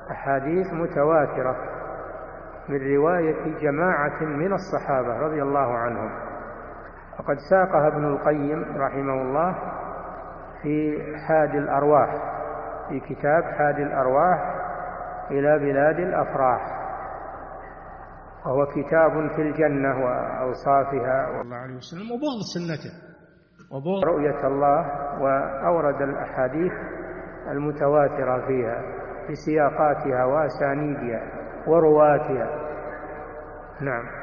أحاديث متواترة من رواية جماعة من الصحابة رضي الله عنهم، وقد ساقها ابن القيم رحمه الله في حاد الأرواح، في كتاب حاد الأرواح إلى بلاد الأفراح، وهو كتاب في الجنة وأوصافها صلى الله عليه وسلم وبغض سنته وبغض رؤية الله، وأورد الأحاديث المتواترة فيها بسياقاتها وأسانيدها ورواتها. نعم.